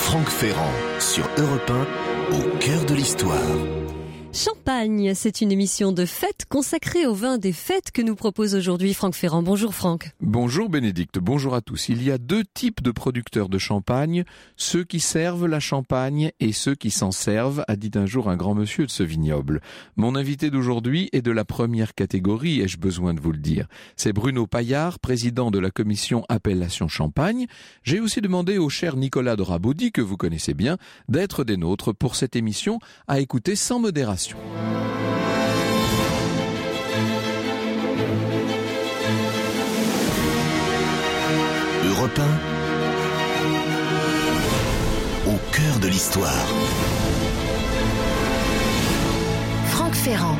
Franck Ferrand sur Europe 1, au cœur de l'histoire. Champagne, c'est une émission de fête consacrée au vin des fêtes que nous propose aujourd'hui Franck Ferrand. Bonjour Franck. Bonjour Bénédicte, bonjour à tous. Il y a deux types de producteurs de champagne, ceux qui servent la champagne et ceux qui s'en servent, a dit un jour un grand monsieur de ce vignoble. Mon invité d'aujourd'hui est de la première catégorie, ai-je besoin de vous le dire. C'est Bruno Paillard, président de la commission Appellation Champagne. J'ai aussi demandé au cher Nicolas de Rabaudi, que vous connaissez bien, d'être des nôtres pour cette émission à écouter sans modération. Europe 1, au cœur de l'histoire. Franck Ferrand.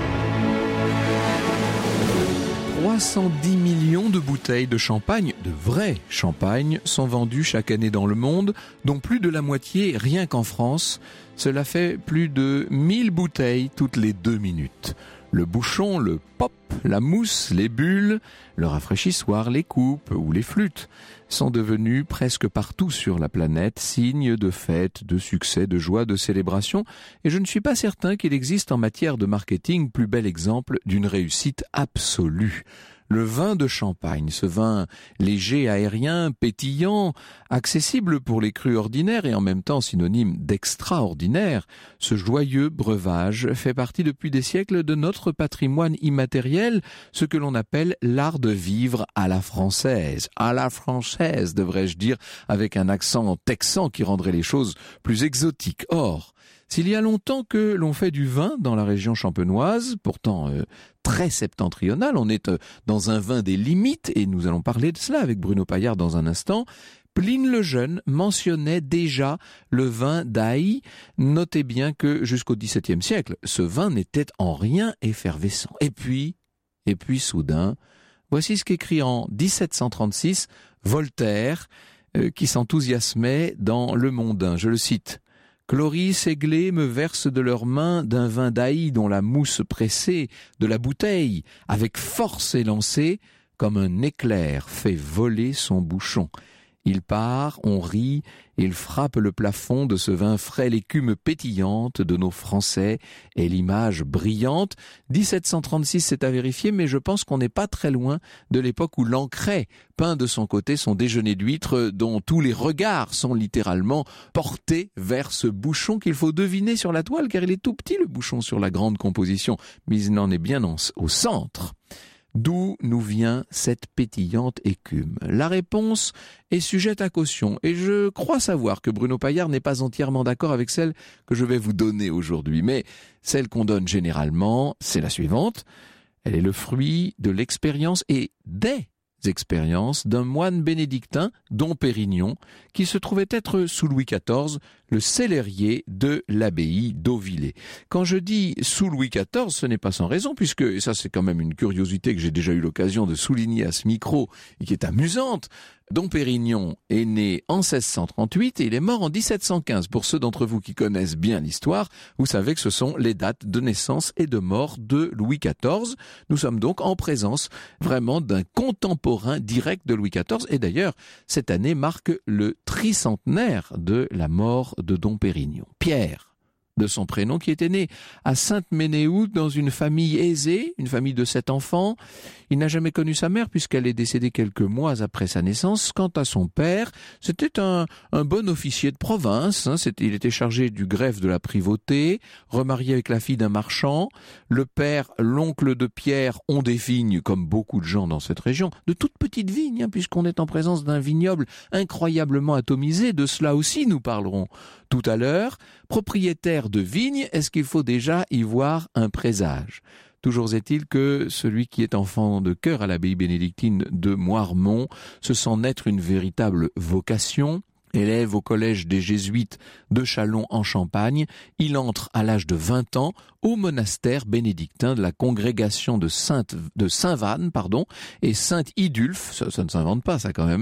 310 millions de bouteilles de champagne, de vrai champagne, sont vendues chaque année dans le monde, dont plus de la moitié rien qu'en France. Cela fait plus de 1000 bouteilles toutes les 2 minutes. Le bouchon, le pop, la mousse, les bulles, le rafraîchissoir, les coupes ou les flûtes sont devenus presque partout sur la planète signes de fête, de succès, de joie, de célébration. Et je ne suis pas certain qu'il existe en matière de marketing plus bel exemple d'une réussite absolue. Le vin de Champagne, ce vin léger, aérien, pétillant, accessible pour les crus ordinaires et en même temps synonyme d'extraordinaire, ce joyeux breuvage fait partie depuis des siècles de notre patrimoine immatériel, ce que l'on appelle l'art de vivre à la française. À la française, devrais-je dire, avec un accent texan qui rendrait les choses plus exotiques. Or, s'il y a longtemps que l'on fait du vin dans la région champenoise, pourtant très septentrionale, on est dans un vin des limites, et nous allons parler de cela avec Bruno Paillard dans un instant. Pline le Jeune mentionnait déjà le vin d'Aï. Notez bien que jusqu'au XVIIe siècle, ce vin n'était en rien effervescent. Et puis soudain, voici ce qu'écrit en 1736 Voltaire, qui s'enthousiasmait dans Le Mondain. Je le cite. Cloris et Glé me versent de leurs mains d'un vin d'Aï dont la mousse pressée de la bouteille avec force élancée comme un éclair fait voler son bouchon. Il part, on rit, il frappe le plafond de ce vin frais, l'écume pétillante de nos Français et l'image brillante. 1736, c'est à vérifier, mais je pense qu'on n'est pas très loin de l'époque où Lancret peint de son côté son déjeuner d'huîtres dont tous les regards sont littéralement portés vers ce bouchon qu'il faut deviner sur la toile, car il est tout petit le bouchon sur la grande composition, mais il en est bien au centre. D'où nous vient cette pétillante écume? La réponse est sujette à caution, et je crois savoir que Bruno Paillard n'est pas entièrement d'accord avec celle que je vais vous donner aujourd'hui. Mais celle qu'on donne généralement, c'est la suivante. Elle est le fruit de l'expérience et des expériences d'un moine bénédictin, Dom Pérignon, qui se trouvait être sous Louis XIV, le célérier de l'abbaye d'Auvillers. Quand je dis sous Louis XIV, ce n'est pas sans raison, puisque, et ça c'est quand même une curiosité que j'ai déjà eu l'occasion de souligner à ce micro, et qui est amusante, Dom Pérignon est né en 1638 et il est mort en 1715. Pour ceux d'entre vous qui connaissent bien l'histoire, vous savez que ce sont les dates de naissance et de mort de Louis XIV. Nous sommes donc en présence vraiment d'un contemporain direct de Louis XIV. Et d'ailleurs, cette année marque le tricentenaire de la mort de Dom Pérignon. Pierre, de son prénom, qui était né à Sainte-Ménéhould dans une famille aisée, une famille de 7 enfants. Il n'a jamais connu sa mère puisqu'elle est décédée quelques mois après sa naissance. Quant à son père, c'était un bon officier de province. Il était chargé du greffe de la privauté, remarié avec la fille d'un marchand. Le père, l'oncle de Pierre, ont des vignes comme beaucoup de gens dans cette région, de toutes petites vignes, puisqu'on est en présence d'un vignoble incroyablement atomisé. De cela aussi nous parlerons tout à l'heure. Propriétaire de vignes, est-ce qu'il faut déjà y voir un présage? Toujours est-il que celui qui est enfant de cœur à l'abbaye bénédictine de Moirmont se sent naître une véritable vocation. Élève au collège des Jésuites de Châlons en Champagne, il entre à l'âge de 20 ans au monastère bénédictin de la congrégation de Saint-Vanne, et Saint-Idulphe, ça ne s'invente pas ça quand même,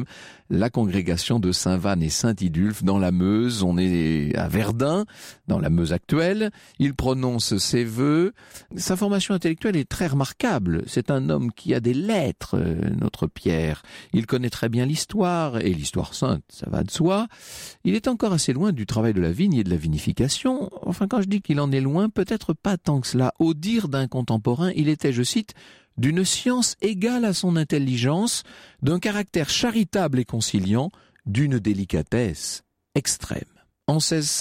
la congrégation de Saint-Vanne et Saint-Idulphe dans la Meuse. On est à Verdun, dans la Meuse actuelle. Il prononce ses vœux. Sa formation intellectuelle est très remarquable. C'est un homme qui a des lettres, notre Pierre. Il connaît très bien l'histoire, et l'histoire sainte, ça va de soi. Il est encore assez loin du travail de la vigne et de la vinification. Enfin, quand je dis qu'il en est loin, peut-être pas tant que cela. Au dire d'un contemporain, il était, je cite, d'une science égale à son intelligence, d'un caractère charitable et conciliant, d'une délicatesse extrême. En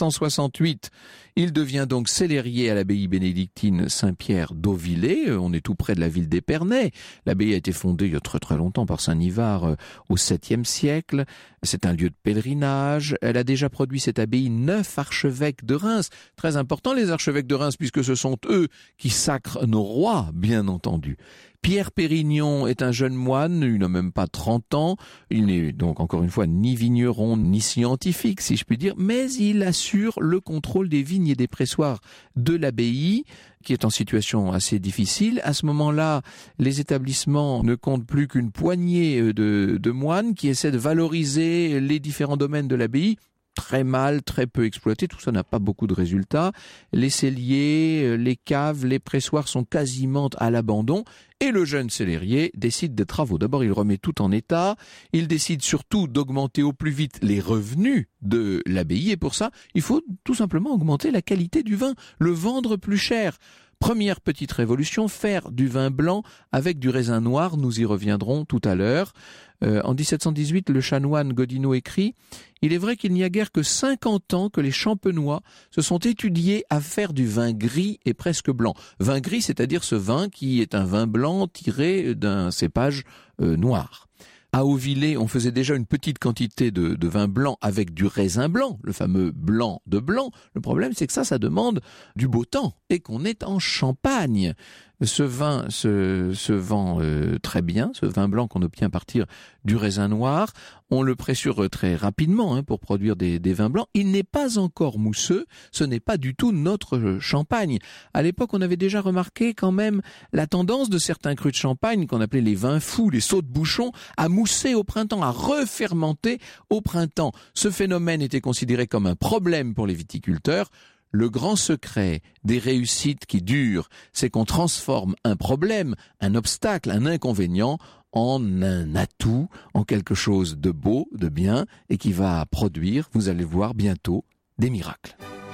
1668, il devient donc cellérier à l'abbaye bénédictine Saint-Pierre d'Auvillers. On est tout près de la ville d'Épernay. L'abbaye a été fondée il y a très très longtemps par Saint Nivard au 7e siècle. C'est un lieu de pèlerinage. Elle a déjà produit, cette abbaye, 9 archevêques de Reims. Très important, les archevêques de Reims, puisque ce sont eux qui sacrent nos rois, bien entendu. Pierre Pérignon est un jeune moine, il n'a même pas 30 ans. Il n'est donc encore une fois ni vigneron ni scientifique, si je puis dire, mais il assure le contrôle des vignes et des pressoirs de l'abbaye, qui est en situation assez difficile. À ce moment-là, les établissements ne comptent plus qu'une poignée de moines qui essaient de valoriser les différents domaines de l'abbaye. Très mal, très peu exploité, tout ça n'a pas beaucoup de résultats. Les celliers, les caves, les pressoirs sont quasiment à l'abandon et le jeune cellérier décide des travaux. D'abord, il remet tout en état, il décide surtout d'augmenter au plus vite les revenus de l'abbaye et pour ça, il faut tout simplement augmenter la qualité du vin, le vendre plus cher. Première petite révolution, faire du vin blanc avec du raisin noir, nous y reviendrons tout à l'heure. En 1718, le chanoine Godineau écrit « Il est vrai qu'il n'y a guère que 50 ans que les champenois se sont étudiés à faire du vin gris et presque blanc. » Vin gris, c'est-à-dire ce vin qui est un vin blanc tiré d'un cépage noir. À Auvillers, on faisait déjà une petite quantité de vin blanc avec du raisin blanc, le fameux blanc de blanc. Le problème, c'est que ça demande du beau temps et qu'on est en Champagne. Ce vin se vend très bien, ce vin blanc qu'on obtient à partir du raisin noir. On le pressure très rapidement pour produire des vins blancs. Il n'est pas encore mousseux, ce n'est pas du tout notre champagne. À l'époque, on avait déjà remarqué quand même la tendance de certains crus de champagne, qu'on appelait les vins fous, les sauts de bouchon, à mousser au printemps, à refermenter au printemps. Ce phénomène était considéré comme un problème pour les viticulteurs. Le grand secret des réussites qui durent, c'est qu'on transforme un problème, un obstacle, un inconvénient en un atout, en quelque chose de beau, de bien, et qui va produire, vous allez voir bientôt, des miracles.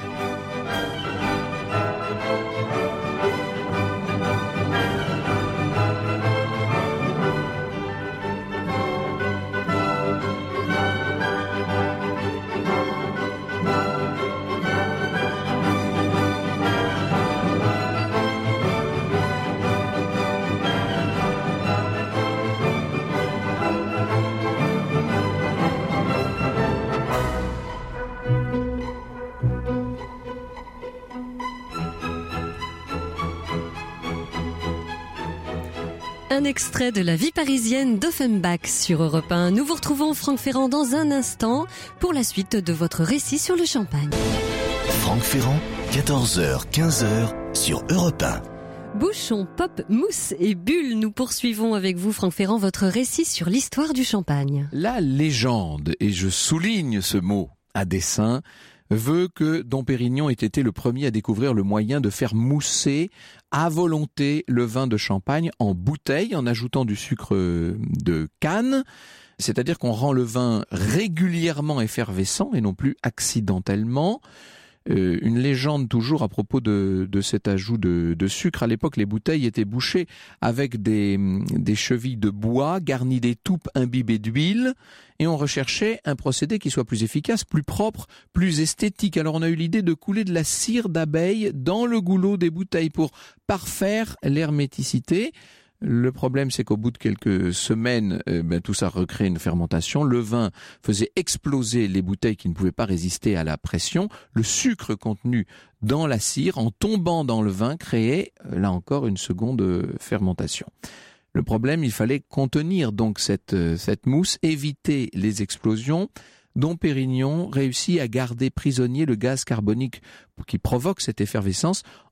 Un extrait de la vie parisienne d'Offenbach sur Europe 1. Nous vous retrouvons, Franck Ferrand, dans un instant pour la suite de votre récit sur le champagne. Franck Ferrand, 14h, 15h sur Europe 1. Bouchon, pop, mousse et bulles, nous poursuivons avec vous, Franck Ferrand, votre récit sur l'histoire du champagne. La légende, et je souligne ce mot à dessein, veut que Dom Pérignon ait été le premier à découvrir le moyen de faire mousser à volonté le vin de Champagne en bouteille en ajoutant du sucre de canne. C'est-à-dire qu'on rend le vin régulièrement effervescent et non plus accidentellement. Une légende toujours à propos de cet ajout de sucre. À l'époque, les bouteilles étaient bouchées avec des chevilles de bois garnies d'étoupes imbibées d'huile et on recherchait un procédé qui soit plus efficace, plus propre, plus esthétique. Alors on a eu l'idée de couler de la cire d'abeille dans le goulot des bouteilles pour parfaire l'herméticité. Le problème, c'est qu'au bout de quelques semaines, tout ça recrée une fermentation. Le vin faisait exploser les bouteilles qui ne pouvaient pas résister à la pression. Le sucre contenu dans la cire, en tombant dans le vin, créait, là encore, une seconde fermentation. Le problème, il fallait contenir donc cette mousse, éviter les explosions. Dom Pérignon réussit à garder prisonnier le gaz carbonique qui provoque cette effervescence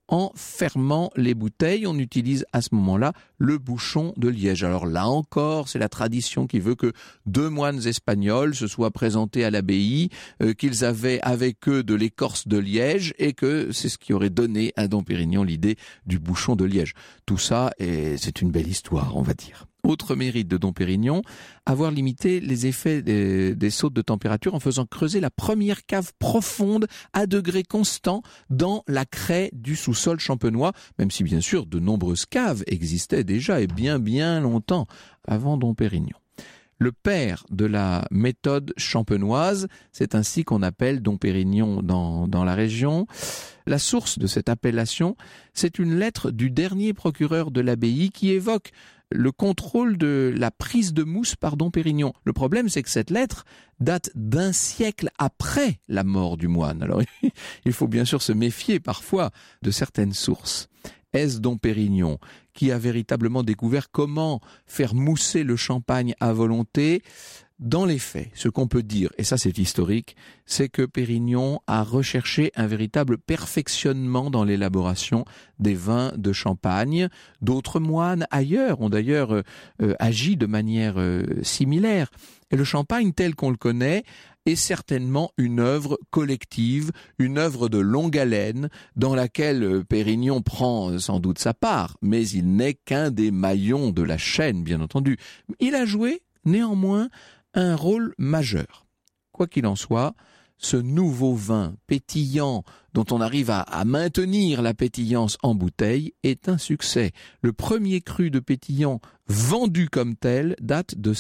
en fermant les bouteilles. On utilise à ce moment-là le bouchon de liège. Alors là encore, c'est la tradition qui veut que 2 moines espagnols se soient présentés à l'abbaye, qu'ils avaient avec eux de l'écorce de liège et que c'est ce qui aurait donné à Dom Pérignon l'idée du bouchon de liège. Tout ça, c'est une belle histoire, on va dire. Autre mérite de Dom Pérignon, avoir limité les effets des sautes de température en faisant creuser la première cave profonde à degrés constants dans la craie du sous-sol champenois, même si bien sûr de nombreuses caves existaient déjà et bien longtemps avant Dom Pérignon. Le père de la méthode champenoise, c'est ainsi qu'on appelle Dom Pérignon dans la région. La source de cette appellation, c'est une lettre du dernier procureur de l'abbaye qui évoque le contrôle de la prise de mousse par Dom Pérignon. Le problème, c'est que cette lettre date d'1 siècle après la mort du moine. Alors, il faut bien sûr se méfier parfois de certaines sources. Est-ce Dom Pérignon qui a véritablement découvert comment faire mousser le champagne à volonté ? Dans les faits, ce qu'on peut dire, et ça c'est historique, c'est que Pérignon a recherché un véritable perfectionnement dans l'élaboration des vins de Champagne. D'autres moines ailleurs ont d'ailleurs agi de manière similaire. Et le champagne tel qu'on le connaît est certainement une œuvre collective, une œuvre de longue haleine dans laquelle Pérignon prend sans doute sa part, mais il n'est qu'un des maillons de la chaîne, bien entendu. Il a joué néanmoins un rôle majeur. Quoi qu'il en soit, ce nouveau vin pétillant dont on arrive à maintenir la pétillance en bouteille est un succès. Le premier cru de pétillant vendu comme tel date de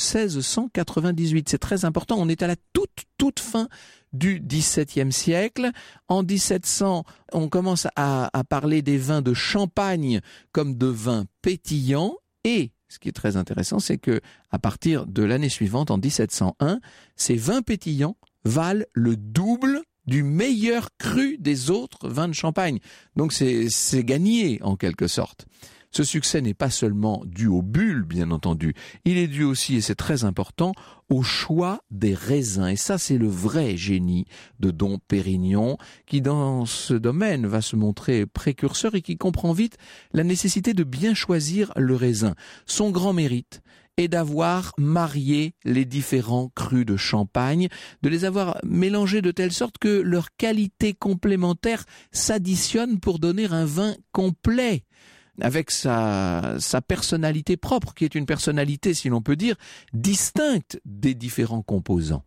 1698. C'est très important, on est à la toute fin du XVIIe siècle. En 1700, on commence à parler des vins de Champagne comme de vins pétillants et ce qui est très intéressant, c'est que à partir de l'année suivante, en 1701, ces vins pétillants valent le double du meilleur cru des autres vins de Champagne. Donc c'est gagné en quelque sorte. Ce succès n'est pas seulement dû aux bulles, bien entendu. Il est dû aussi, et c'est très important, au choix des raisins. Et ça, c'est le vrai génie de Dom Pérignon, qui dans ce domaine va se montrer précurseur et qui comprend vite la nécessité de bien choisir le raisin. Son grand mérite est d'avoir marié les différents crus de Champagne, de les avoir mélangés de telle sorte que leurs qualités complémentaires s'additionnent pour donner un vin complet, avec sa personnalité propre, qui est une personnalité, si l'on peut dire, distincte des différents composants.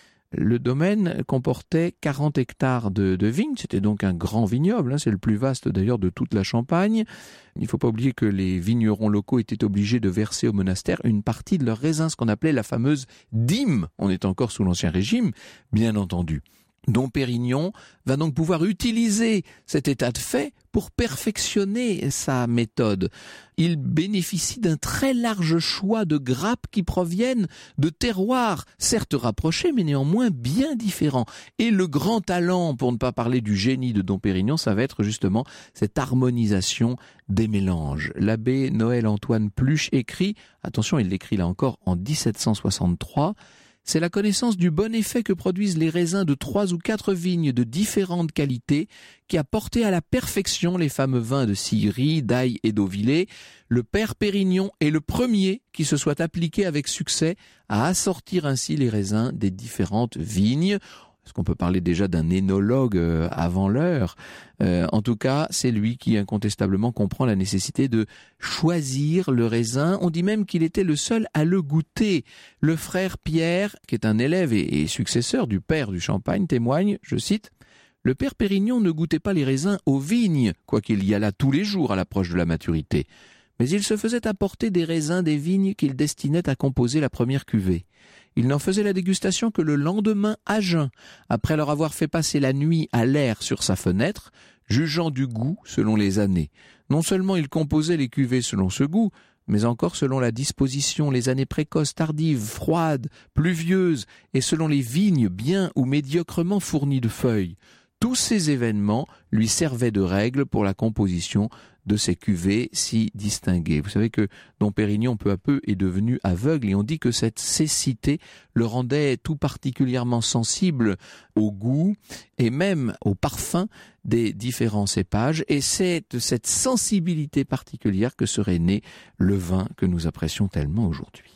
Le domaine comportait 40 hectares de vignes, c'était donc un grand vignoble, c'est le plus vaste d'ailleurs de toute la Champagne. Il ne faut pas oublier que les vignerons locaux étaient obligés de verser au monastère une partie de leurs raisins, ce qu'on appelait la fameuse dîme. On est encore sous l'Ancien Régime, bien entendu. Dom Pérignon va donc pouvoir utiliser cet état de fait pour perfectionner sa méthode. Il bénéficie d'un très large choix de grappes qui proviennent de terroirs, certes rapprochés, mais néanmoins bien différents. Et le grand talent, pour ne pas parler du génie de Dom Pérignon, ça va être justement cette harmonisation des mélanges. L'abbé Noël-Antoine Pluche écrit, attention, il l'écrit là encore en 1763, c'est la connaissance du bon effet que produisent les raisins de 3 ou 4 vignes de différentes qualités qui a porté à la perfection les fameux vins de Sillery, d'Aille et d'Auvillers. Le père Pérignon est le premier qui se soit appliqué avec succès à assortir ainsi les raisins des différentes vignes. Est-ce qu'on peut parler déjà d'un énologue avant l'heure ? En tout cas, c'est lui qui incontestablement comprend la nécessité de choisir le raisin. On dit même qu'il était le seul à le goûter. Le frère Pierre, qui est un élève et successeur du père du Champagne, témoigne, je cite, « Le père Pérignon ne goûtait pas les raisins aux vignes, quoiqu'il y allât tous les jours à l'approche de la maturité. Mais il se faisait apporter des raisins des vignes qu'il destinait à composer la première cuvée. Il n'en faisait la dégustation que le lendemain à jeun, après leur avoir fait passer la nuit à l'air sur sa fenêtre, jugeant du goût selon les années. Non seulement il composait les cuvées selon ce goût, mais encore selon la disposition, les années précoces, tardives, froides, pluvieuses, et selon les vignes bien ou médiocrement fournies de feuilles. Tous ces événements lui servaient de règle pour la composition de ces cuvées si distinguées. Vous savez que Dom Pérignon, peu à peu, est devenu aveugle et on dit que cette cécité le rendait tout particulièrement sensible au goût et même au parfum des différents cépages. Et c'est de cette sensibilité particulière que serait né le vin que nous apprécions tellement aujourd'hui.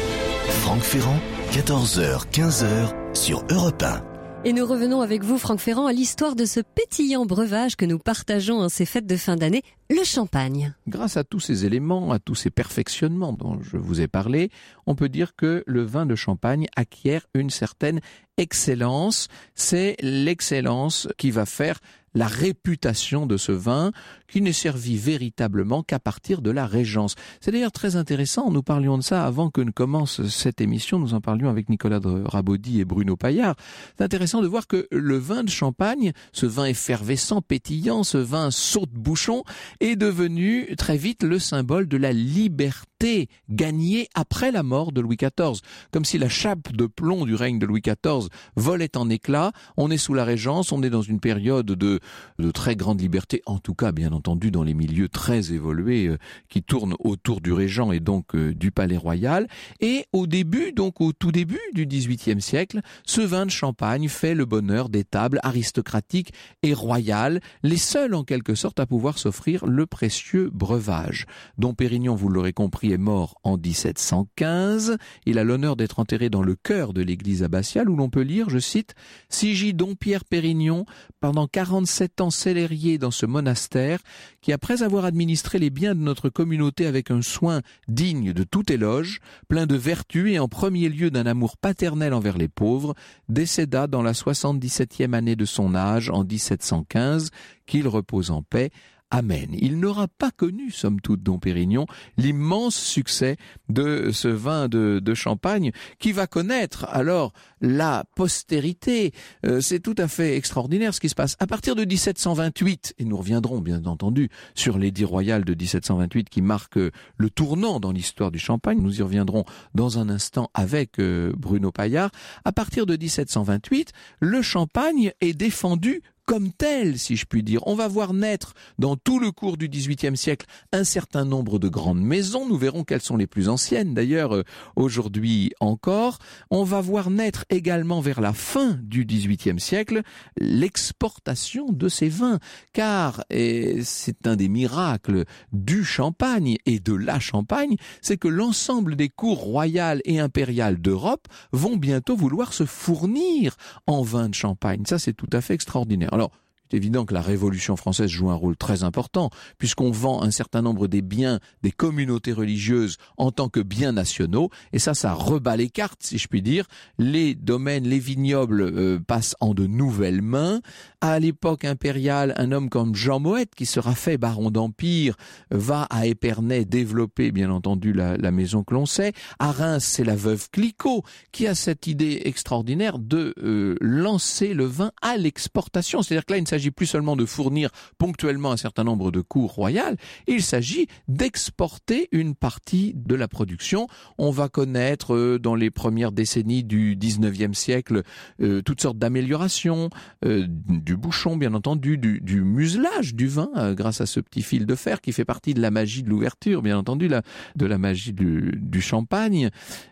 Franck Ferrand, 14h, 15h sur Europe 1. Et nous revenons avec vous, Franck Ferrand, à l'histoire de ce pétillant breuvage que nous partageons en ces fêtes de fin d'année, le champagne. Grâce à tous ces éléments, à tous ces perfectionnements dont je vous ai parlé, on peut dire que le vin de Champagne acquiert une certaine excellence. C'est l'excellence qui va faire la réputation de ce vin qui n'est servi véritablement qu'à partir de la Régence. C'est d'ailleurs très intéressant, nous parlions de ça avant que ne commence cette émission, nous en parlions avec Nicolas de Rabaudy et Bruno Paillard. C'est intéressant de voir que le vin de Champagne, ce vin effervescent, pétillant, ce vin saute-bouchon, est devenu très vite le symbole de la liberté gagnée après la mort de Louis XIV. Comme si la chape de plomb du règne de Louis XIV volait en éclats. On est sous la Régence, on est dans une période de très grande liberté, en tout cas bien entendu dans les milieux très évolués qui tournent autour du régent et donc du palais royal. Et au tout début du XVIIIe siècle, ce vin de Champagne fait le bonheur des tables aristocratiques et royales, les seules en quelque sorte à pouvoir s'offrir le précieux breuvage. Dom Pérignon, vous l'aurez compris, est mort en 1715. Il a l'honneur d'être enterré dans le chœur de l'église abbatiale où l'on peut lire, je cite, « Sigit Dom Pierre Pérignon, pendant 47 ans célérier dans ce monastère, qui après avoir administré les biens de notre communauté avec un soin digne de tout éloge, plein de vertu et en premier lieu d'un amour paternel envers les pauvres, décéda dans la 77e année de son âge en 1715, qu'il repose en paix. Amen. Il n'aura pas connu, somme toute, Dom Pérignon, l'immense succès de ce vin de Champagne qui va connaître alors la postérité. C'est tout à fait extraordinaire ce qui se passe. À partir de 1728, et nous reviendrons bien entendu sur l'édit royal de 1728 qui marque le tournant dans l'histoire du Champagne, nous y reviendrons dans un instant avec Bruno Paillard. À partir de 1728, le Champagne est défendu comme tel, si je puis dire. On va voir naître dans tout le cours du XVIIIe siècle un certain nombre de grandes maisons. Nous verrons quelles sont les plus anciennes, d'ailleurs, aujourd'hui encore. On va voir naître également vers la fin du XVIIIe siècle l'exportation de ces vins, car et c'est un des miracles du Champagne et de la Champagne, c'est que l'ensemble des cours royales et impériales d'Europe vont bientôt vouloir se fournir en vin de Champagne. Ça, c'est tout à fait extraordinaire. Alors, c'est évident que la Révolution française joue un rôle très important, puisqu'on vend un certain nombre des biens des communautés religieuses en tant que biens nationaux, et ça rebat les cartes, si je puis dire. Les domaines, les vignobles passent en de nouvelles mains. À l'époque impériale, un homme comme Jean Moët, qui sera fait baron d'Empire, va à Épernay développer, bien entendu, la maison que l'on sait. À Reims, c'est la veuve Clicquot, qui a cette idée extraordinaire de lancer le vin à l'exportation. C'est-à-dire que là, il ne s'agit plus seulement de fournir ponctuellement un certain nombre de cours royales, il s'agit d'exporter une partie de la production. On va connaître dans les premières décennies du 19e siècle toutes sortes d'améliorations, du bouchon bien entendu, du muselage du vin grâce à ce petit fil de fer qui fait partie de la magie de l'ouverture, bien entendu, de la magie du champagne.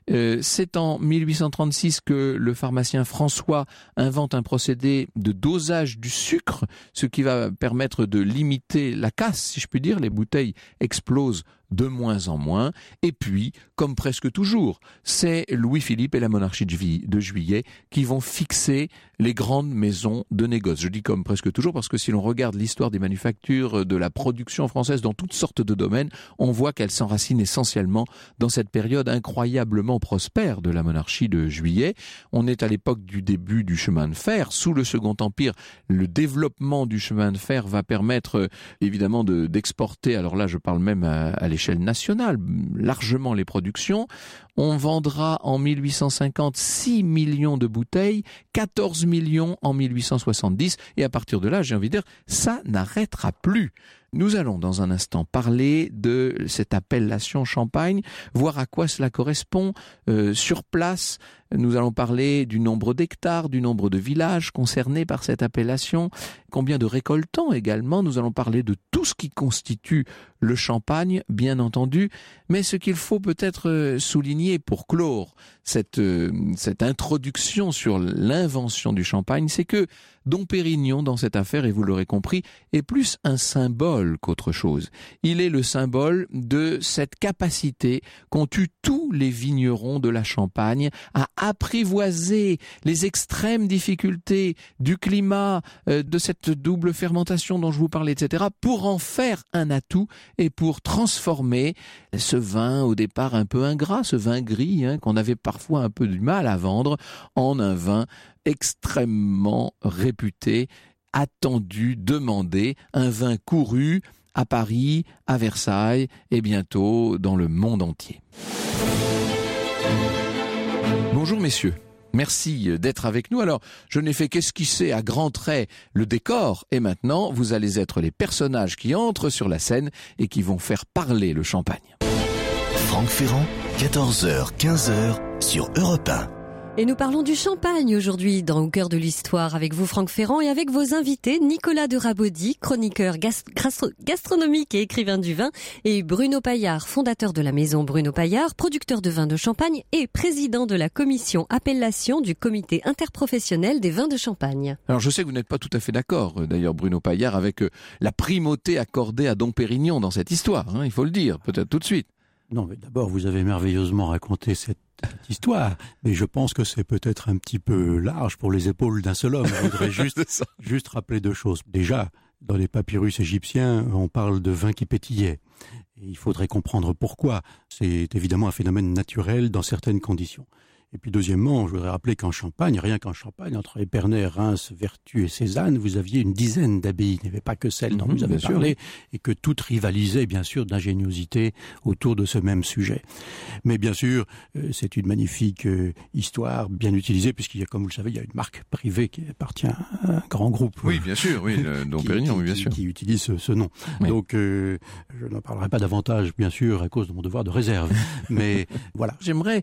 C'est en 1836 que le pharmacien François invente un procédé de dosage du sucre, ce qui va permettre de limiter la casse, si je puis dire. Les bouteilles explosent de moins en moins. Et puis, comme presque toujours, c'est Louis-Philippe et la monarchie de Juillet qui vont fixer les grandes maisons de négoce. Je dis comme presque toujours parce que si l'on regarde l'histoire des manufactures, de la production française dans toutes sortes de domaines, on voit qu'elle s'enracine essentiellement dans cette période incroyablement prospère de la monarchie de Juillet. On est à l'époque du début du chemin de fer. Sous le Second Empire, le développement du chemin de fer va permettre évidemment d'exporter, alors là je parle même à l'échelle nationale, largement les productions. On vendra en 1850 6 millions de bouteilles, 14 millions en 1870, et à partir de là, j'ai envie de dire, ça n'arrêtera plus. Nous allons dans un instant parler de cette appellation Champagne, voir à quoi cela correspond sur place. Nous allons parler du nombre d'hectares, du nombre de villages concernés par cette appellation, combien de récoltants également. Nous allons parler de tout ce qui constitue le champagne, bien entendu. Mais ce qu'il faut peut-être souligner pour clore cette introduction sur l'invention du champagne, c'est que Dom Pérignon, dans cette affaire, et vous l'aurez compris, est plus un symbole qu'autre chose. Il est le symbole de cette capacité qu'ont eu tous les vignerons de la Champagne à apprivoiser les extrêmes difficultés du climat, de cette double fermentation dont je vous parlais, etc., pour en faire un atout et pour transformer ce vin au départ un peu ingrat, ce vin gris, qu'on avait parfois un peu du mal à vendre, en un vin extrêmement réputé, attendu, demandé, un vin couru à Paris, à Versailles et bientôt dans le monde entier. Bonjour messieurs. Merci d'être avec nous. Alors, je n'ai fait qu'esquisser à grands traits le décor et maintenant, vous allez être les personnages qui entrent sur la scène et qui vont faire parler le champagne. Franck Ferrand, 14h, 15h sur Europe 1. Et nous parlons du champagne aujourd'hui dans Au cœur de l'histoire avec vous Franck Ferrand et avec vos invités Nicolas de Rabaudy, chroniqueur gastronomique et écrivain du vin, et Bruno Paillard, fondateur de la maison Bruno Paillard, producteur de vins de Champagne et président de la commission appellation du comité interprofessionnel des vins de Champagne. Alors je sais que vous n'êtes pas tout à fait d'accord d'ailleurs Bruno Paillard avec la primauté accordée à Dom Pérignon dans cette histoire, il faut le dire peut-être tout de suite. Non, mais d'abord, vous avez merveilleusement raconté cette histoire, mais je pense que c'est peut-être un petit peu large pour les épaules d'un seul homme. Je voudrais juste rappeler deux choses. Déjà, dans les papyrus égyptiens, on parle de vin qui pétillait. Et il faudrait comprendre pourquoi. C'est évidemment un phénomène naturel dans certaines conditions. Et puis deuxièmement, je voudrais rappeler qu'en Champagne, rien qu'en Champagne, entre Épernay, Reims, Vertus et Cézanne, vous aviez une dizaine d'abbayes. Il n'y avait pas que celle dont vous avez parlé, et que toutes rivalisaient bien sûr d'ingéniosité autour de ce même sujet. Mais bien sûr, c'est une magnifique histoire, bien utilisée, puisqu'il y a, comme vous le savez, il y a une marque privée qui appartient à un grand groupe. Oui, bien sûr, oui, Dom Pérignon, oui, bien sûr. Qui utilise ce nom. Oui. Donc, je n'en parlerai pas davantage, bien sûr, à cause de mon devoir de réserve. Mais voilà. J'aimerais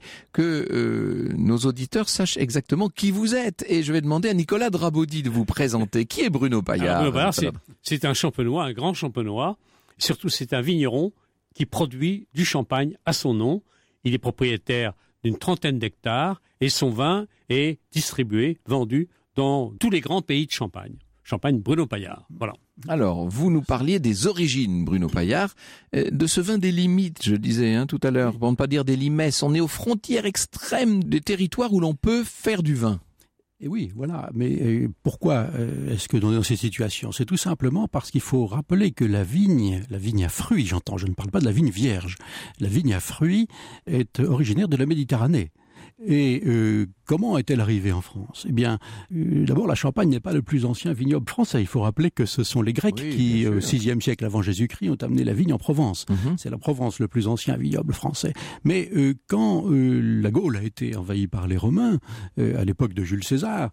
que nos auditeurs sachent exactement qui vous êtes. Et je vais demander à Nicolas de Rabaudy de vous présenter. Qui est Bruno Paillard? Bruno Paillard, c'est un champenois, un grand champenois. Surtout, c'est un vigneron qui produit du champagne à son nom. Il est propriétaire d'une 30aine d'hectares et son vin est distribué, vendu dans tous les grands pays de Champagne. Champagne Bruno Paillard, voilà. Alors, vous nous parliez des origines, Bruno Paillard, de ce vin des limites, je disais tout à l'heure, pour ne pas dire des limesses. On est aux frontières extrêmes des territoires où l'on peut faire du vin. Et oui, voilà. Mais pourquoi est-ce que dans ces situations? C'est tout simplement parce qu'il faut rappeler que la vigne à fruits, j'entends, je ne parle pas de la vigne vierge. La vigne à fruits est originaire de la Méditerranée. Et comment est-elle arrivée en France? Eh bien, d'abord, la Champagne n'est pas le plus ancien vignoble français. Il faut rappeler que ce sont les Grecs qui, au VIe siècle avant Jésus-Christ, ont amené la vigne en Provence. C'est la Provence le plus ancien vignoble français. Mais quand la Gaule a été envahie par les Romains, à l'époque de Jules César,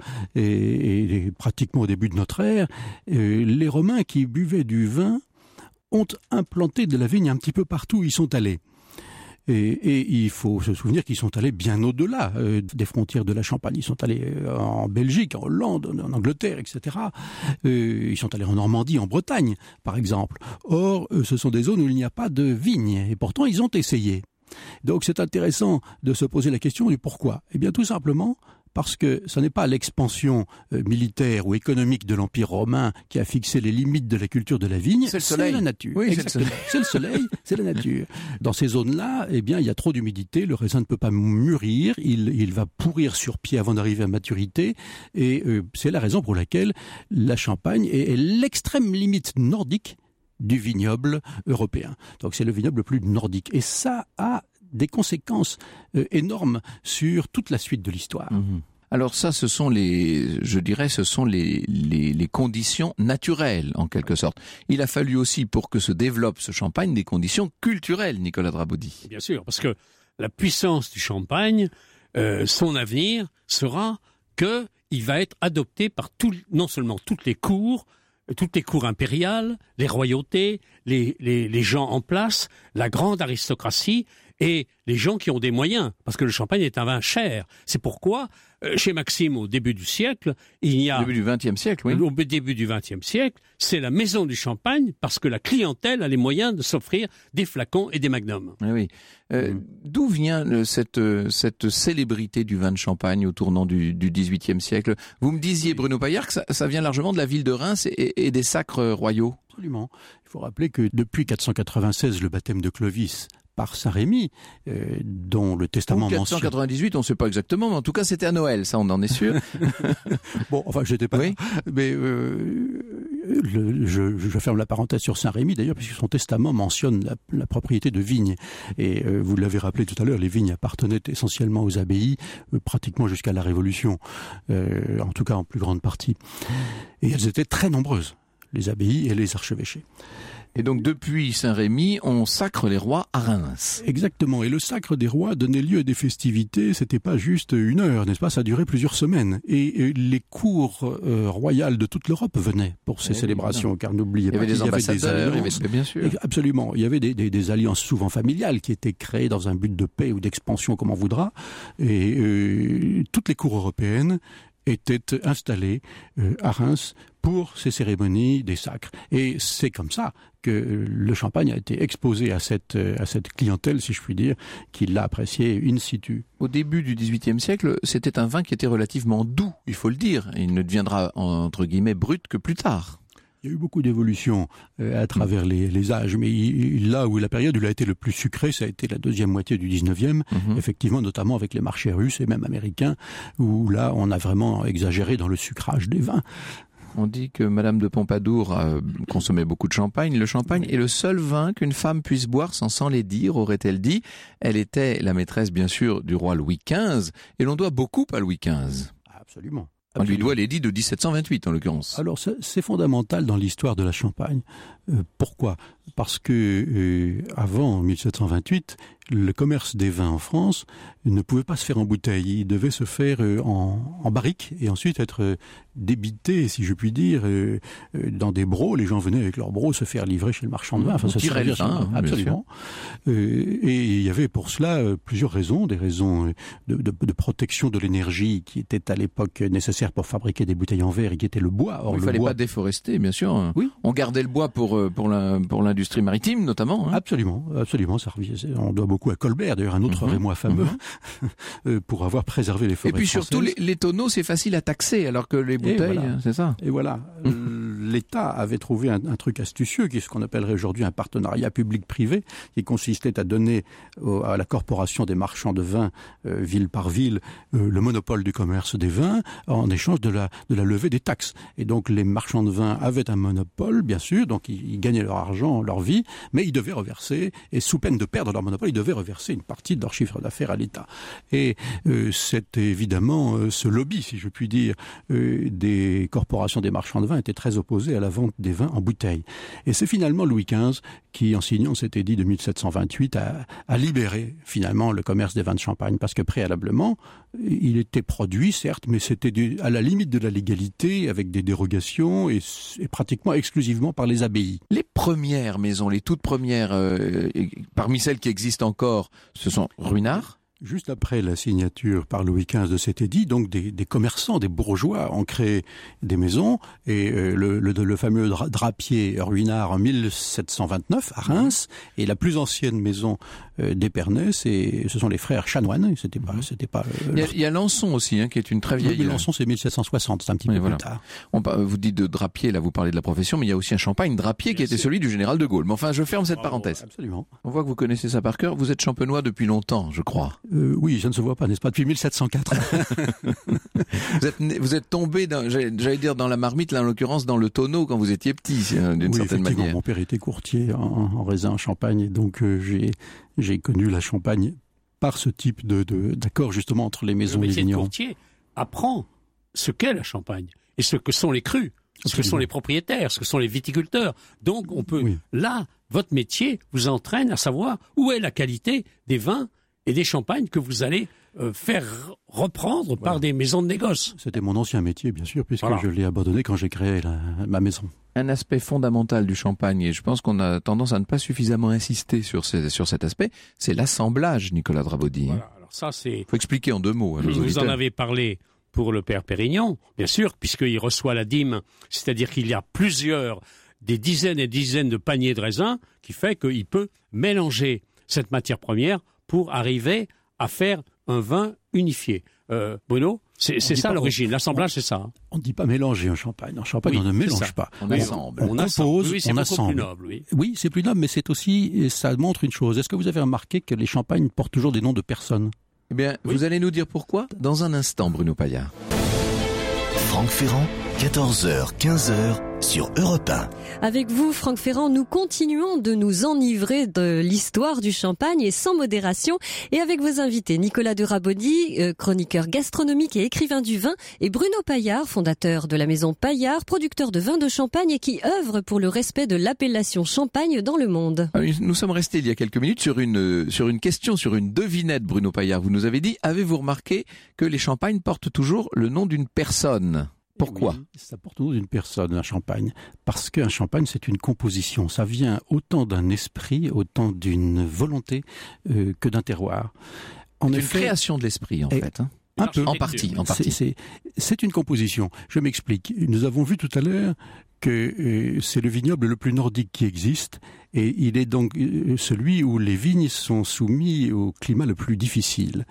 et pratiquement au début de notre ère, les Romains qui buvaient du vin ont implanté de la vigne un petit peu partout où ils sont allés. Et il faut se souvenir qu'ils sont allés bien au-delà des frontières de la Champagne. Ils sont allés en Belgique, en Hollande, en Angleterre, etc. Ils sont allés en Normandie, en Bretagne, par exemple. Or, ce sont des zones où il n'y a pas de vignes. Et pourtant, ils ont essayé. Donc, c'est intéressant de se poser la question du pourquoi. Eh bien, tout simplement parce que ce n'est pas l'expansion militaire ou économique de l'Empire romain qui a fixé les limites de la culture de la vigne, c'est la nature. Oui, exactement. C'est le soleil, c'est la nature. Dans ces zones-là, eh bien, il y a trop d'humidité, le raisin ne peut pas mûrir, il va pourrir sur pied avant d'arriver à maturité, et c'est la raison pour laquelle la Champagne est l'extrême limite nordique du vignoble européen. Donc c'est le vignoble le plus nordique. Et ça a des conséquences énormes sur toute la suite de l'histoire. Alors ça, ce sont les conditions naturelles, en quelque sorte. Il a fallu aussi, pour que se développe ce champagne, des conditions culturelles, Nicolas de Rabaudy. Bien sûr, parce que la puissance du champagne, son avenir sera qu'il va être adopté par non seulement toutes les cours impériales, les royautés, les gens en place, la grande aristocratie et les gens qui ont des moyens, parce que le champagne est un vin cher. C'est pourquoi, chez Maxime, au début du siècle, il y a... Au début du XXe siècle, oui. Au début du XXe siècle, c'est la maison du champagne, parce que la clientèle a les moyens de s'offrir des flacons et des magnums. Oui. D'où vient cette célébrité du vin de Champagne au tournant du XVIIIe siècle? Vous me disiez, Bruno Paillard, que ça vient largement de la ville de Reims et des sacres royaux. Absolument. Il faut rappeler que depuis 496, le baptême de Clovis par Saint-Rémy, dont le testament mentionne... 498, on ne sait pas exactement, mais en tout cas c'était à Noël, ça on en est sûr. Bon, enfin j'étais pas là, mais je ferme la parenthèse sur Saint-Rémy d'ailleurs, puisque son testament mentionne la propriété de vignes. Et vous l'avez rappelé tout à l'heure, les vignes appartenaient essentiellement aux abbayes, pratiquement jusqu'à la Révolution, en tout cas en plus grande partie. Et elles étaient très nombreuses, les abbayes et les archevêchés. Et donc depuis Saint-Rémy, on sacre les rois à Reims. Exactement. Et le sacre des rois donnait lieu à des festivités. C'était pas juste une heure, n'est-ce pas? Ça durait plusieurs semaines. Et les cours royales de toute l'Europe venaient pour ces célébrations. Car n'oubliez pas qu'il y avait des alliances. Bien sûr. Absolument. Il y avait des alliances souvent familiales qui étaient créées dans un but de paix ou d'expansion, comme on voudra. Et toutes les cours européennes étaient installées à Reims pour ces cérémonies des sacres. Et c'est comme ça que le champagne a été exposé à cette clientèle, si je puis dire, qui l'a apprécié in situ. Au début du XVIIIe siècle, c'était un vin qui était relativement doux, il faut le dire. Il ne deviendra, entre guillemets, brut que plus tard. Il y a eu beaucoup d'évolutions à travers les âges, mais là où la période où il a été le plus sucré, ça a été la deuxième moitié du 19e, effectivement, notamment avec les marchés russes et même américains, où là, on a vraiment exagéré dans le sucrage des vins. On dit que Madame de Pompadour consommait beaucoup de champagne. Le champagne est le seul vin qu'une femme puisse boire sans les dire, aurait-elle dit. Elle était la maîtresse, bien sûr, du roi Louis XV, et l'on doit beaucoup à Louis XV. Absolument. On lui doit l'édit de 1728, en l'occurrence. Alors, c'est fondamental dans l'histoire de la Champagne. Pourquoi ? Parce que avant 1728, le commerce des vins en France ne pouvait pas se faire en bouteille. Il devait se faire en barrique et ensuite être débité, si je puis dire, dans des brocs. Les gens venaient avec leurs brocs se faire livrer chez le marchand de vin. Enfin, ça tirait le vin, absolument. Et il y avait pour cela plusieurs raisons. Des raisons de protection de l'énergie qui était à l'époque nécessaire pour fabriquer des bouteilles en verre et qui était le bois. Or, il ne fallait pas déforester, bien sûr. Oui. On gardait le bois pour l'industrie maritime, notamment. Hein. Absolument. Ça on doit beaucoup à Colbert, d'ailleurs un autre Rémois fameux, pour avoir préservé les forêts. Et puis surtout, les tonneaux, c'est facile à taxer, alors que les bouteilles, voilà. C'est ça. Et voilà. L'État avait trouvé un truc astucieux, qui est ce qu'on appellerait aujourd'hui un partenariat public-privé, qui consistait à donner à la corporation des marchands de vin, ville par ville, le monopole du commerce des vins, en échange de la levée des taxes. Et donc les marchands de vin avaient un monopole, bien sûr, donc ils gagnaient leur argent, leur vie, mais ils devaient reverser, et sous peine de perdre leur monopole, ils devaient reverser une partie de leur chiffre d'affaires à l'État. Et c'est évidemment ce lobby, si je puis dire, des corporations des marchands de vin était très opposé à la vente des vins en bouteille. Et c'est finalement Louis XV qui, en signant cet édit de 1728, a libéré finalement le commerce des vins de Champagne, parce que préalablement, il était produit, certes, mais c'était à la limite de la légalité, avec des dérogations, et pratiquement exclusivement par les abbayes. Les premières maisons, les toutes premières, parmi celles qui existent encore, ce sont Ruinart. Juste après la signature par Louis XV de cet édit, donc des commerçants, des bourgeois ont créé des maisons, et le fameux drapier Ruinart en 1729 à Reims, et la plus ancienne maison d'Épernay, ce sont les frères Chanoine. C'était pas. Il y a Lançon aussi, qui est une très vieille. Lançon, c'est 1760, c'est un petit peu plus tard. Vous dites de drapier, là vous parlez de la profession, mais il y a aussi un Champagne drapier qui était celui du général de Gaulle. Mais enfin, je ferme cette parenthèse. Absolument. On voit que vous connaissez ça par cœur. Vous êtes champenois depuis longtemps, je crois. Oui, ça ne se voit pas, n'est-ce pas, depuis 1704. Vous êtes tombé, j'allais dire dans la marmite, là en l'occurrence dans le tonneau quand vous étiez petit, d'une certaine manière. Mon père était courtier en raisin, en Champagne, et donc j'ai connu la Champagne par ce type d'accord justement entre les maisons et les vignerons. Le métier de courtier apprend ce qu'est la Champagne et ce que sont les crus, ce que sont les propriétaires, ce que sont les viticulteurs. Donc on peut, là, votre métier vous entraîne à savoir où est la qualité des vins et des champagnes que vous allez faire reprendre par des maisons de négoce. C'était mon ancien métier, bien sûr, puisque Voilà. je l'ai abandonné quand j'ai créé ma maison. Un aspect fondamental du champagne, et je pense qu'on a tendance à ne pas suffisamment insister sur cet aspect, c'est l'assemblage, Nicolas Drabaudy. Voilà. Alors ça, c'est... Faut expliquer en 2 mots à nos Vous auditeurs. en avez parlé pour le père Pérignon, bien sûr, puisqu'il reçoit la dîme, c'est-à-dire qu'il y a des dizaines et dizaines de paniers de raisins, qui fait qu'il peut mélanger cette matière première pour arriver à faire un vin unifié. Bruno, c'est ça l'origine, l'assemblage c'est ça. Hein. On ne dit pas mélanger un champagne. En champagne, Oui, on ne c'est mélange ça. pas. On assemble. On compose, Oui, c'est on beaucoup assemble. plus noble, oui. Oui, c'est plus noble, mais c'est aussi, ça montre une chose. Est-ce que vous avez remarqué que les champagnes portent toujours des noms de personnes? Eh bien, Oui. vous allez nous dire pourquoi dans un instant, Bruno Paillard. Franck Ferrand, 14h, 15h sur Europe 1. Avec vous, Franck Ferrand, nous continuons de nous enivrer de l'histoire du champagne et sans modération. Et avec vos invités, Nicolas de Rabaudy, chroniqueur gastronomique et écrivain du vin, et Bruno Paillard, fondateur de la maison Paillard, producteur de vins de champagne et qui œuvre pour le respect de l'appellation champagne dans le monde. Nous sommes restés il y a quelques minutes sur une question, sur une devinette, Bruno Paillard. Vous nous avez dit, avez-vous remarqué que les champagnes portent toujours le nom d'une personne? Pourquoi? Oui, ça porte le nom d'une personne, un champagne. Parce qu'un champagne, c'est une composition. Ça vient autant d'un esprit, autant d'une volonté que d'un terroir. C'est une création de l'esprit, en fait. Hein. Un peu. En partie. C'est une composition. Je m'explique. Nous avons vu tout à l'heure que c'est le vignoble le plus nordique qui existe, et il est donc celui où les vignes sont soumis au climat le plus difficile.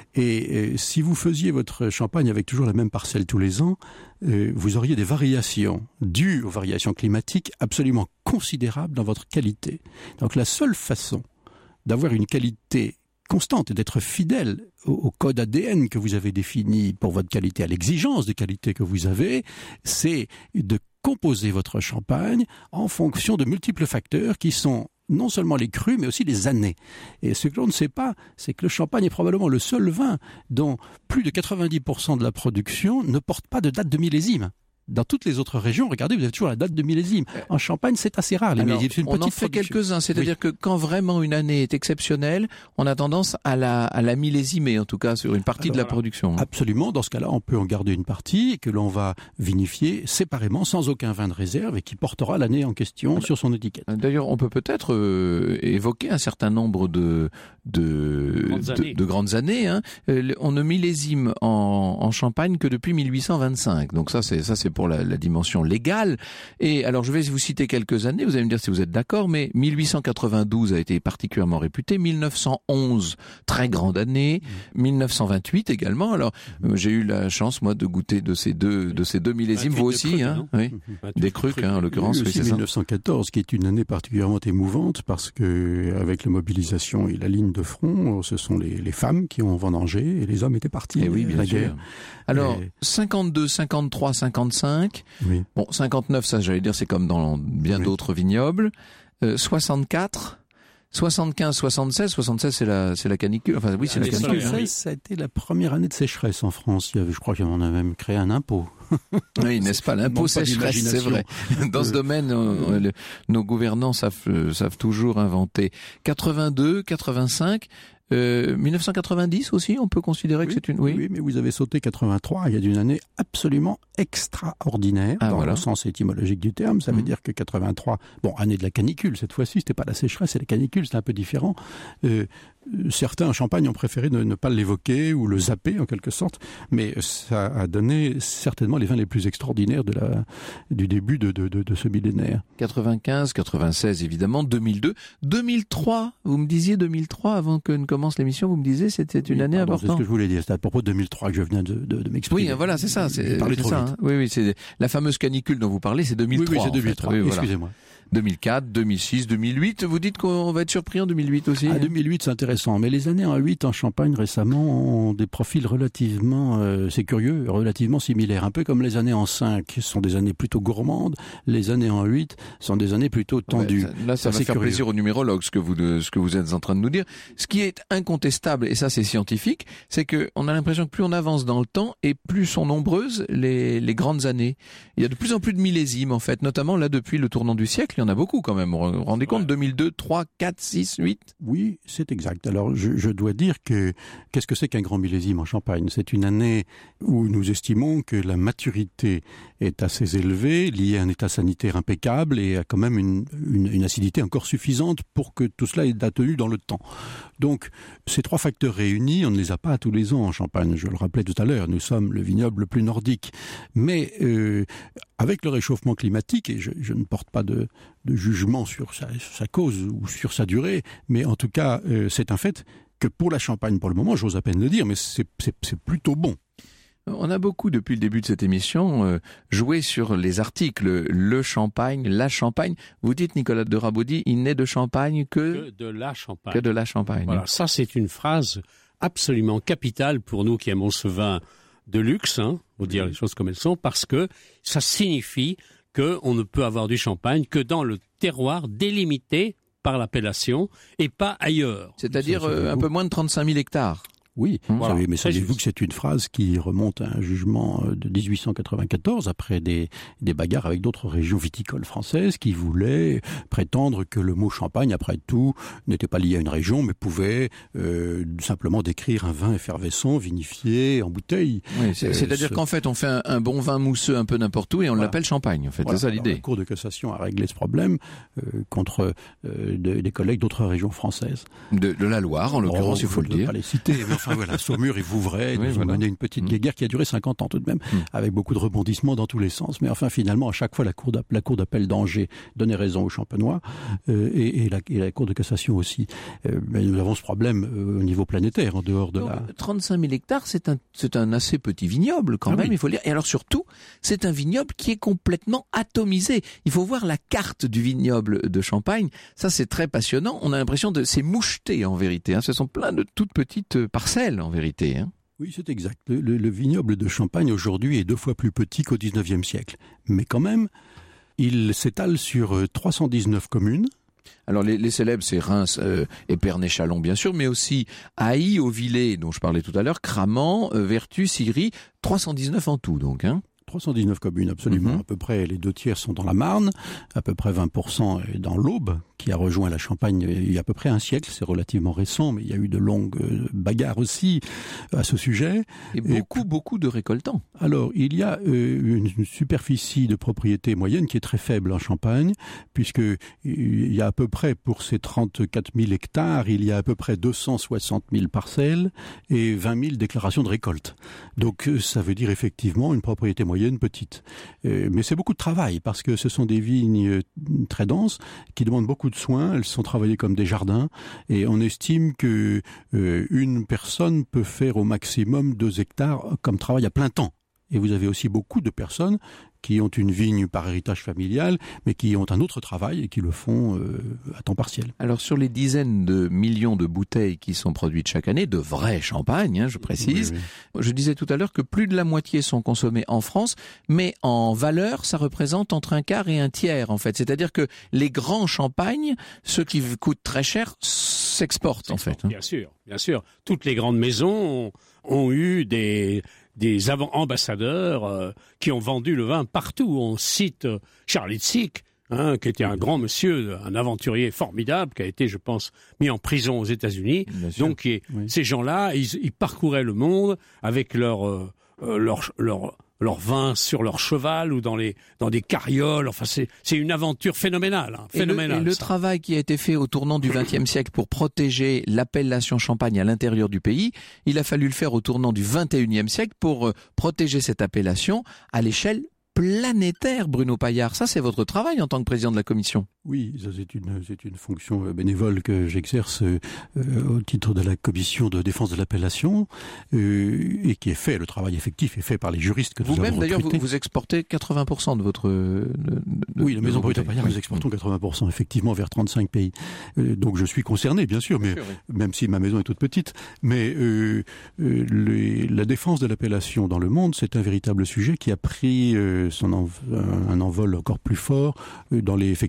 Et si vous faisiez votre champagne avec toujours la même parcelle tous les ans, vous auriez des variations dues aux variations climatiques absolument considérables dans votre qualité. Donc la seule façon d'avoir une qualité constante et d'être fidèle au code ADN que vous avez défini pour votre qualité, à l'exigence de qualité que vous avez, c'est de composer votre champagne en fonction de multiples facteurs qui sont non seulement les crus, mais aussi les années. Et ce que l'on ne sait pas, c'est que le champagne est probablement le seul vin dont plus de 90% de la production ne porte pas de date de millésime. Dans toutes les autres régions, regardez, vous avez toujours la date de millésime. En Champagne, c'est assez rare, les millésimes. C'est une on en petite fait production. quelques-uns, c'est-à-dire que quand vraiment une année est exceptionnelle, on a tendance à la millésimer, en tout cas sur une partie de la production. Absolument, dans ce cas-là, on peut en garder une partie que l'on va vinifier séparément, sans aucun vin de réserve, et qui portera l'année en question sur son étiquette. D'ailleurs, on peut peut-être évoquer un certain nombre de grandes années. Hein. On ne millésime en Champagne que depuis 1825. Donc ça c'est pour la dimension légale. Et alors, je vais vous citer quelques années. Vous allez me dire si vous êtes d'accord, mais 1892 a été particulièrement réputé. 1911, très grande année. 1928 également. Alors, j'ai eu la chance, moi, de goûter de ces deux millésimes. Vous aussi, hein? Oui. Des crucs, hein, en l'occurrence. Oui, aussi 1914, qui est une année particulièrement émouvante parce que, avec la mobilisation et la ligne de front, ce sont les femmes qui ont vendangé et les hommes étaient partis Et oui, à bien la sûr. guerre. 52, 53, 55. Oui. Bon, 59, ça, j'allais dire, c'est comme dans bien d'autres vignobles. 64. 75, 76, c'est la canicule. Enfin, oui, c'est la canicule. 76, ça a été la première année de sécheresse en France. Je crois qu'on a même créé un impôt. Oui, n'est-ce pas, l'impôt sécheresse, c'est vrai. Dans ce domaine, nos gouvernants savent toujours inventer. 82, 85, 1990 aussi, on peut considérer que c'est une... Oui, mais vous avez sauté 83, il y a une année absolument extraordinaire, dans le sens étymologique du terme. Ça veut dire que 83, année de la canicule, cette fois-ci, c'était pas la sécheresse, c'est la canicule, c'est un peu différent. Certains en Champagne ont préféré ne pas l'évoquer ou le zapper en quelque sorte, mais ça a donné certainement les vins les plus extraordinaires du début de ce millénaire. 95, 96 évidemment, 2002, 2003, vous me disiez 2003 avant que ne commence l'émission, vous me disiez c'était une année importante. C'est ce que je voulais dire, c'est à propos de 2003 que je venais de m'exprimer. Oui, voilà, c'est ça. C'est parler trop vite. Hein. Oui, c'est la fameuse canicule dont vous parlez, c'est 2003. Oui, c'est 2003, oui, excusez-moi. 2004, 2006, 2008, vous dites qu'on va être surpris en 2008 aussi? 2008, c'est intéressant. Mais les années en 8 en Champagne récemment ont des profils relativement, c'est curieux, relativement similaires. Un peu comme les années en 5 sont des années plutôt gourmandes, les années en 8 sont des années plutôt tendues. Là, ça va faire plaisir aux numérologues, ce que vous êtes en train de nous dire. Ce qui est incontestable, et ça c'est scientifique, c'est que on a l'impression que plus on avance dans le temps et plus sont nombreuses les grandes années. Il y a de plus en plus de millésimes en fait, notamment là depuis le tournant du siècle. Il y en a beaucoup quand même. Vous vous rendez compte, 2002, 3, 4, 6, 8? Oui, c'est exact. exact. Alors, je dois dire qu'est-ce que c'est qu'un grand millésime en Champagne ? C'est une année où nous estimons que la maturité est assez élevée, liée à un état sanitaire impeccable et à quand même une acidité encore suffisante pour que tout cela ait tenu dans le temps. Donc, ces trois facteurs réunis, on ne les a pas tous les ans en Champagne. Je le rappelais tout à l'heure, nous sommes le vignoble le plus nordique. Mais avec le réchauffement climatique, et je ne porte pas de jugement sur sa cause ou sur sa durée, mais en tout cas, c'est un fait que pour la Champagne, pour le moment, j'ose à peine le dire, mais c'est plutôt bon. On a beaucoup, depuis le début de cette émission, joué sur les articles. Le Champagne, la Champagne. Vous dites, Nicolas de Rabaudy, il n'est de Champagne que de la Champagne. Que de la Champagne. Voilà, ça c'est une phrase absolument capitale pour nous qui aimons ce vin de luxe, faut dire les choses comme elles sont, parce que ça signifie qu'on ne peut avoir du champagne que dans le terroir délimité par l'appellation et pas ailleurs. C'est-à-dire un peu moins de 35 000 hectares. Oui, voilà. Mais savez-vous que c'est une phrase qui remonte à un jugement de 1894, après des bagarres avec d'autres régions viticoles françaises qui voulaient prétendre que le mot Champagne, après tout, n'était pas lié à une région, mais pouvait simplement décrire un vin effervescent, vinifié, en bouteille. Oui, c'est-à-dire qu'en fait, on fait un bon vin mousseux un peu n'importe où et on l'appelle Champagne, en fait. Voilà. C'est ça l'idée. La Cour de cassation a réglé ce problème contre des collègues d'autres régions françaises. De la Loire, en l'occurrence, il faut le dire. Pas les citer, mais enfin voilà, Saumur et Vouvray, nous ont mené une petite guéguerre qui a duré 50 ans tout de même, avec beaucoup de rebondissements dans tous les sens. Mais enfin, finalement, à chaque fois, la Cour d'appel d'Angers donnait raison aux Champenois, et la Cour de cassation aussi. Mais nous avons ce problème au niveau planétaire, en dehors de 35 000 hectares, c'est un assez petit vignoble quand même, il faut le dire. Et alors surtout, c'est un vignoble qui est complètement atomisé. Il faut voir la carte du vignoble de Champagne. Ça, c'est très passionnant. On a l'impression c'est moucheté en vérité. Ce sont plein de toutes petites parcelles en vérité. Oui, c'est exact. Le vignoble de Champagne aujourd'hui est 2 fois plus petit qu'au XIXe siècle. Mais quand même, il s'étale sur 319 communes. Alors les célèbres, c'est Reims, Épernay-Châlons bien sûr, mais aussi Ailly, Auvillers, dont je parlais tout à l'heure, Cramant, Vertus, Siry, 319 en tout donc. 319 communes, absolument. À peu près les 2/3 sont dans la Marne, à peu près 20% est dans l'Aube, qui a rejoint la Champagne il y a à peu près un siècle. C'est relativement récent, mais il y a eu de longues bagarres aussi à ce sujet. Et beaucoup de récoltants. Alors, il y a une superficie de propriété moyenne qui est très faible en Champagne, puisque il y a à peu près, pour ces 34 000 hectares, il y a à peu près 260 000 parcelles et 20 000 déclarations de récolte. Donc, ça veut dire effectivement une propriété moyenne petite. Mais c'est beaucoup de travail, parce que ce sont des vignes très denses, qui demandent beaucoup de soins. Elles sont travaillées comme des jardins, et on estime que une personne peut faire au maximum 2 hectares comme travail à plein temps. Et vous avez aussi beaucoup de personnes qui ont une vigne par héritage familial, mais qui ont un autre travail et qui le font à temps partiel. Alors sur les dizaines de millions de bouteilles qui sont produites chaque année, de vrai champagne, je précise, je disais tout à l'heure que plus de la moitié sont consommés en France, mais en valeur, ça représente entre 1/4 et 1/3 en fait. C'est-à-dire que les grands champagnes, ceux qui coûtent très cher, s'exportent en fait. Bien sûr. Toutes les grandes maisons ont eu des ambassadeurs qui ont vendu le vin partout. On cite Charles Hitzik, qui était un grand monsieur, un aventurier formidable, qui a été, je pense, mis en prison aux États-Unis. Donc, ces gens-là, ils parcouraient le monde avec leur vin sur leur cheval ou dans des carrioles. Enfin, c'est une aventure phénoménale. Et le travail qui a été fait au tournant du XXe siècle pour protéger l'appellation Champagne à l'intérieur du pays, il a fallu le faire au tournant du XXIe siècle pour protéger cette appellation à l'échelle planétaire, Bruno Paillard. Ça, c'est votre travail en tant que président de la commission. Oui, ça c'est une fonction bénévole que j'exerce au titre de la commission de défense de l'appellation et qui est fait, le travail effectif est fait par les juristes que nous avons recrutés. Vous-même d'ailleurs, vous exportez 80% de votre... Oui, la maison Brut Paillard, nous exportons 80%, effectivement, vers 35 pays. Donc je suis concerné, bien sûr, mais même si ma maison est toute petite. Mais la défense de l'appellation dans le monde, c'est un véritable sujet qui a pris un envol encore plus fort effectivement dans les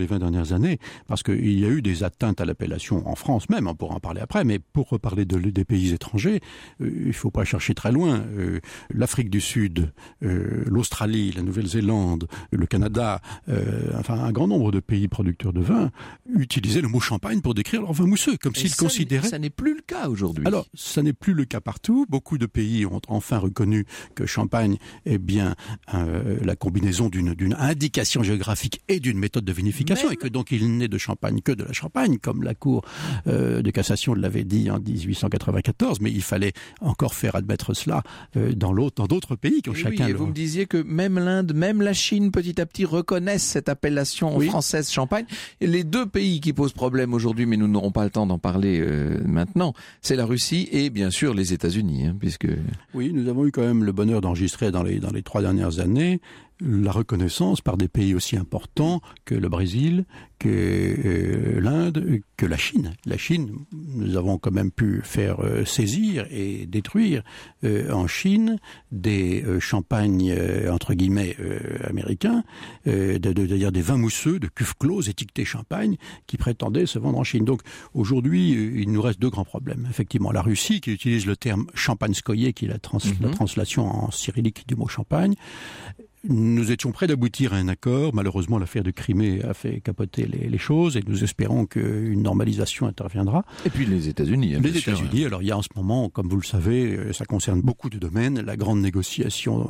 les 20 dernières années, parce qu'il y a eu des atteintes à l'appellation en France même, on pourra en parler après, mais pour reparler des pays étrangers, il ne faut pas chercher très loin. L'Afrique du Sud, l'Australie, la Nouvelle-Zélande, le Canada, enfin un grand nombre de pays producteurs de vin utilisaient le mot champagne pour décrire leur vin mousseux, comme s'ils considéraient... Ça n'est plus le cas aujourd'hui. Alors, ça n'est plus le cas partout. Beaucoup de pays ont enfin reconnu que champagne est bien la combinaison d'une indication géographique et d'une méthode de vinification, et que donc il n'est de champagne que de la Champagne, comme la Cour de cassation l'avait dit en 1894, mais il fallait encore faire admettre cela dans d'autres pays qui ont chacun... Oui, et vous me disiez que même l'Inde, même la Chine, petit à petit, reconnaissent cette appellation française champagne. Et les deux pays qui posent problème aujourd'hui, mais nous n'aurons pas le temps d'en parler maintenant, c'est la Russie et bien sûr les États-Unis, puisque... Oui, nous avons eu quand même le bonheur d'enregistrer dans les 3 dernières années la reconnaissance par des pays aussi importants que le Brésil, que l'Inde, que la Chine. La Chine, nous avons quand même pu faire saisir et détruire en Chine des champagnes entre guillemets américains, c'est-à-dire des vins mousseux de cuves closes étiquetés champagne qui prétendaient se vendre en Chine. Donc aujourd'hui, il nous reste 2 grands problèmes. Effectivement, la Russie qui utilise le terme champagne-skoye, qui est la translation en cyrillique du mot champagne. Nous étions prêts d'aboutir à un accord. Malheureusement, l'affaire de Crimée a fait capoter les choses et nous espérons qu'une normalisation interviendra. Et puis les États-Unis. Les États-Unis. Alors il y a en ce moment, comme vous le savez, ça concerne beaucoup de domaines, la grande négociation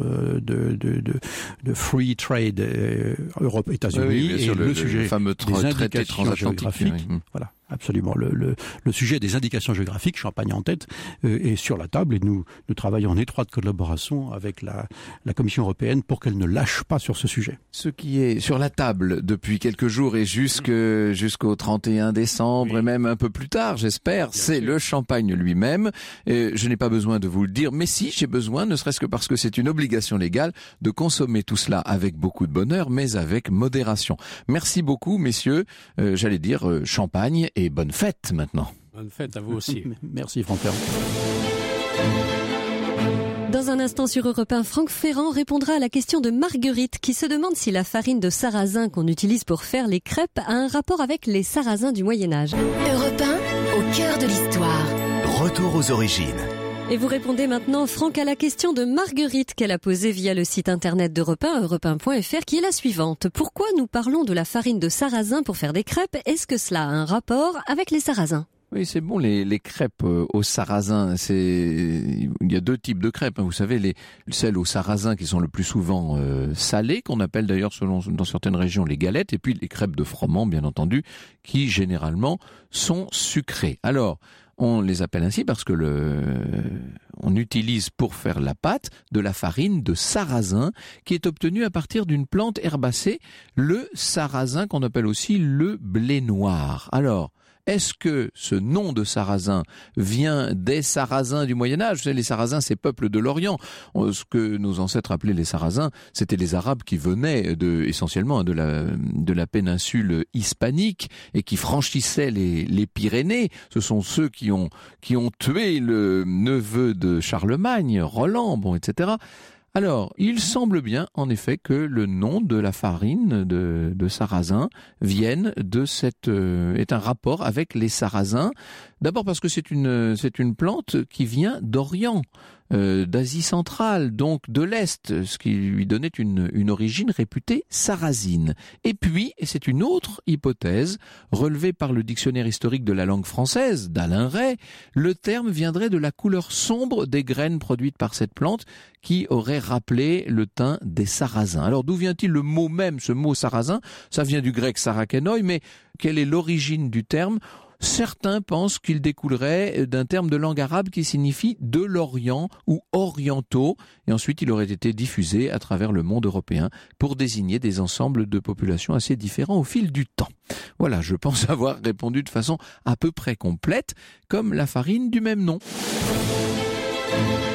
de free trade Europe-États-Unis et le sujet des indications géographiques. Voilà. Absolument. Le sujet des indications géographiques, Champagne en tête, est sur la table et nous travaillons en étroite collaboration avec la Commission européenne pour qu'elle ne lâche pas sur ce sujet. Ce qui est sur la table depuis quelques jours et jusqu'au 31 décembre et même un peu plus tard, j'espère, c'est le champagne lui-même. Je n'ai pas besoin de vous le dire, mais si, j'ai besoin, ne serait-ce que parce que c'est une obligation légale, de consommer tout cela avec beaucoup de bonheur, mais avec modération. Merci beaucoup, messieurs. J'allais dire champagne et bonne fête maintenant. Bonne fête à vous aussi. Merci Franck Ferrand. Dans un instant sur Europe 1, Franck Ferrand répondra à la question de Marguerite qui se demande si la farine de sarrasin qu'on utilise pour faire les crêpes a un rapport avec les sarrasins du Moyen-Âge. Europe 1, au cœur de l'histoire. Retour aux origines. Et vous répondez maintenant, Franck, à la question de Marguerite qu'elle a posée via le site internet d'Europe 1, europe1.fr, qui est la suivante. Pourquoi nous parlons de la farine de sarrasin pour faire des crêpes? Est-ce que cela a un rapport avec les sarrasins? Oui, c'est bon, les crêpes au sarrasin, il y a 2 types de crêpes, vous savez, celles au sarrasin qui sont le plus souvent salées, qu'on appelle d'ailleurs dans certaines régions les galettes, et puis les crêpes de froment, bien entendu, qui généralement sont sucrées. Alors, on les appelle ainsi parce que on utilise pour faire la pâte de la farine de sarrasin qui est obtenue à partir d'une plante herbacée, le sarrasin qu'on appelle aussi le blé noir. Alors, est-ce que ce nom de sarrasin vient des Sarrasins du Moyen-Âge? Vous savez, les Sarrasins, c'est peuple de l'Orient. Ce que nos ancêtres appelaient les Sarrasins, c'était les Arabes qui venaient essentiellement de la péninsule hispanique et qui franchissaient les Pyrénées. Ce sont ceux qui ont tué le neveu de Charlemagne, Roland, etc. Alors, il semble bien, en effet, que le nom de la farine de sarrasin vienne est un rapport avec les Sarrasins. D'abord parce que c'est une plante qui vient d'Orient, d'Asie centrale, donc de l'Est, ce qui lui donnait une origine réputée sarrasine. Et puis, et c'est une autre hypothèse, relevée par le dictionnaire historique de la langue française d'Alain Ray, le terme viendrait de la couleur sombre des graines produites par cette plante qui aurait rappelé le teint des Sarrasins. Alors d'où vient-il le mot même, ce mot sarrasin? Ça vient du grec sarakenoi, mais quelle est l'origine du terme? Certains pensent qu'il découlerait d'un terme de langue arabe qui signifie de l'Orient ou orientaux, et ensuite il aurait été diffusé à travers le monde européen pour désigner des ensembles de populations assez différents au fil du temps. Voilà, je pense avoir répondu de façon à peu près complète, comme la farine du même nom.